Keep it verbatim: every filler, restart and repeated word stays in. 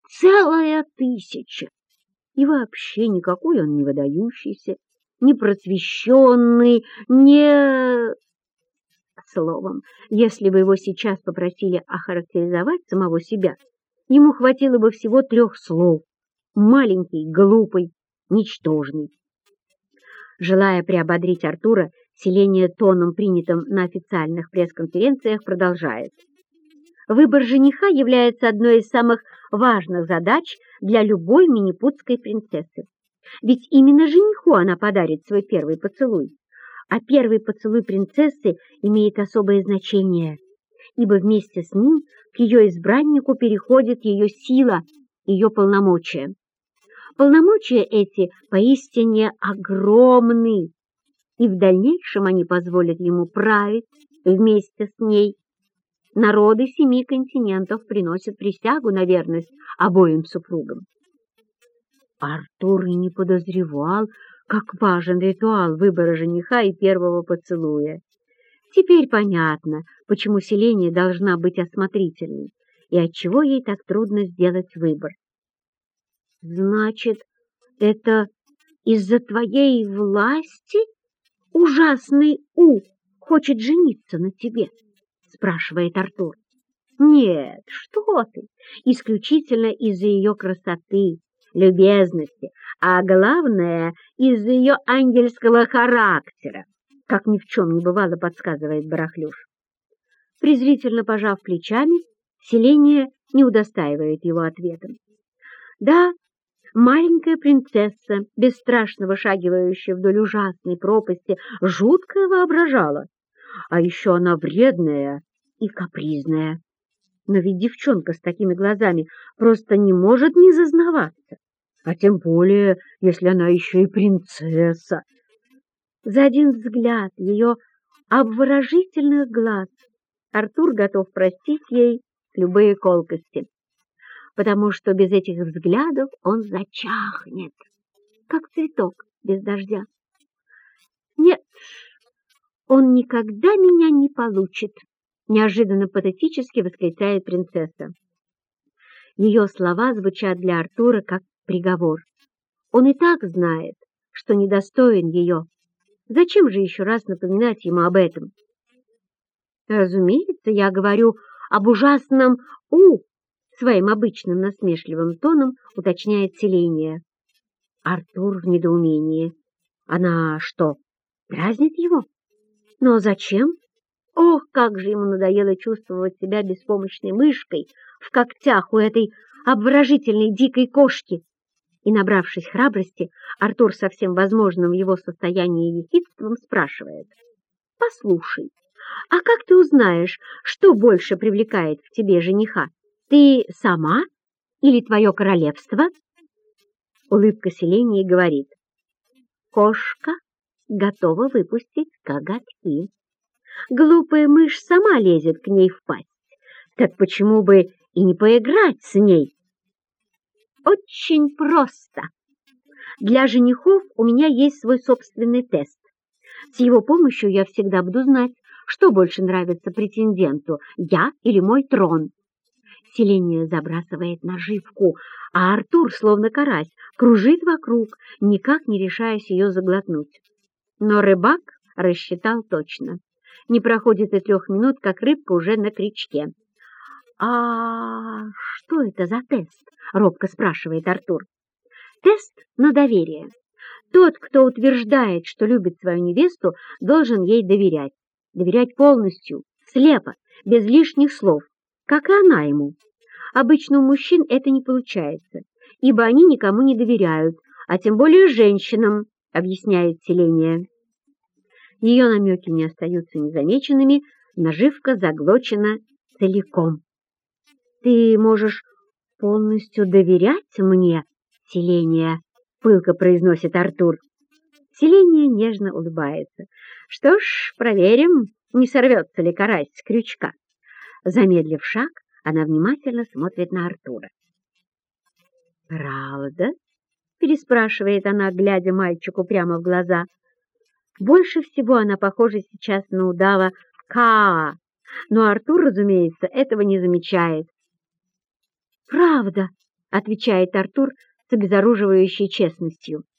целая тысяча. И вообще никакой он не выдающийся, не просвещенный, не... Словом, если бы его сейчас попросили охарактеризовать самого себя, ему хватило бы всего трех слов: маленький, глупый, ничтожный. Желая приободрить Артура, Селения тоном, принятым на официальных пресс-конференциях, продолжает. Выбор жениха является одной из самых важных задач для любой минипутской принцессы. Ведь именно жениху она подарит свой первый поцелуй. А первый поцелуй принцессы имеет особое значение, ибо вместе с ним к ее избраннику переходит ее сила, ее полномочия. Полномочия эти поистине огромны, и в дальнейшем они позволят ему править вместе с ней. Народы семи континентов приносят присягу на верность обоим супругам. Артур и не подозревал, как важен ритуал выбора жениха и первого поцелуя. Теперь понятно, почему Селения должна быть осмотрительной и отчего ей так трудно сделать выбор. «Значит, это из-за твоей власти ужасный У хочет жениться на тебе?» — спрашивает Артур. «Нет, что ты, исключительно из-за ее красоты, любезности, а главное, из-за ее ангельского характера», как ни в чем не бывало, подсказывает Барахлюш. Презрительно пожав плечами, Селения не удостаивает его ответом. Да, маленькая принцесса, бесстрашно вышагивающая вдоль ужасной пропасти, жуткое воображала, а еще она вредная и капризная. Но ведь девчонка с такими глазами просто не может не зазнаваться, а тем более, если она еще и принцесса. За один взгляд ее обворожительных глаз Артур готов простить ей любые колкости, потому что без этих взглядов он зачахнет, как цветок без дождя. «Нет, он никогда меня не получит», — неожиданно патетически восклицает принцесса. Ее слова звучат для Артура как приговор. Он и так знает, что недостоин ее. Зачем же еще раз напоминать ему об этом? «Разумеется, я говорю об ужасном У», — своим обычным насмешливым тоном уточняет Селения. Артур в недоумении. Она что, дразнит его? Но зачем? Ох, как же ему надоело чувствовать себя беспомощной мышкой в когтях у этой обворожительной дикой кошки. И, набравшись храбрости, Артур со всем возможным в его состоянии ехидством спрашивает. «Послушай, а как ты узнаешь, что больше привлекает в тебе жениха? Ты сама или твое королевство?» Улыбка Селении говорит. «Кошка готова выпустить коготки. Глупая мышь сама лезет к ней в пасть. Так почему бы и не поиграть с ней?» Очень просто. Для женихов у меня есть свой собственный тест. С его помощью я всегда буду знать, что больше нравится претенденту, я или мой трон. Селения забрасывает наживку, а Артур, словно карась, кружит вокруг, никак не решаясь ее заглотнуть. Но рыбак рассчитал точно. Не проходит и трех минут, как рыбка уже на крючке. «А что это за тест?» — робко спрашивает Артур. «Тест на доверие. Тот, кто утверждает, что любит свою невесту, должен ей доверять. Доверять полностью, слепо, без лишних слов, как и она ему. Обычно у мужчин это не получается, ибо они никому не доверяют, а тем более женщинам», — объясняет Селения. Ее намеки не остаются незамеченными, наживка заглочена целиком. «Ты можешь полностью доверять мне, Селения?» — пылко произносит Артур. Селения нежно улыбается. «Что ж, проверим, не сорвется ли карась с крючка». Замедлив шаг, она внимательно смотрит на Артура. «Правда?» — переспрашивает она, глядя мальчику прямо в глаза. Больше всего она похожа сейчас на удава Каа, но Артур, разумеется, этого не замечает. «Правда», отвечает Артур с обезоруживающей честностью.